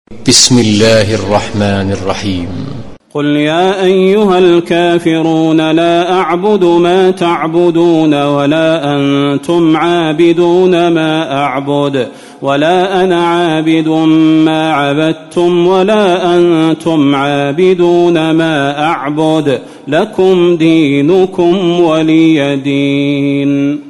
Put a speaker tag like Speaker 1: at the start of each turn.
Speaker 1: بسم الله الرحمن الرحيم.
Speaker 2: قل يا أيها الكافرون لا أعبد ما تعبدون ولا أنتم عابدون ما أعبد ولا أنا عابد ما عبدتم ولا أنتم عابدون ما أعبد لكم دينكم ولي دين.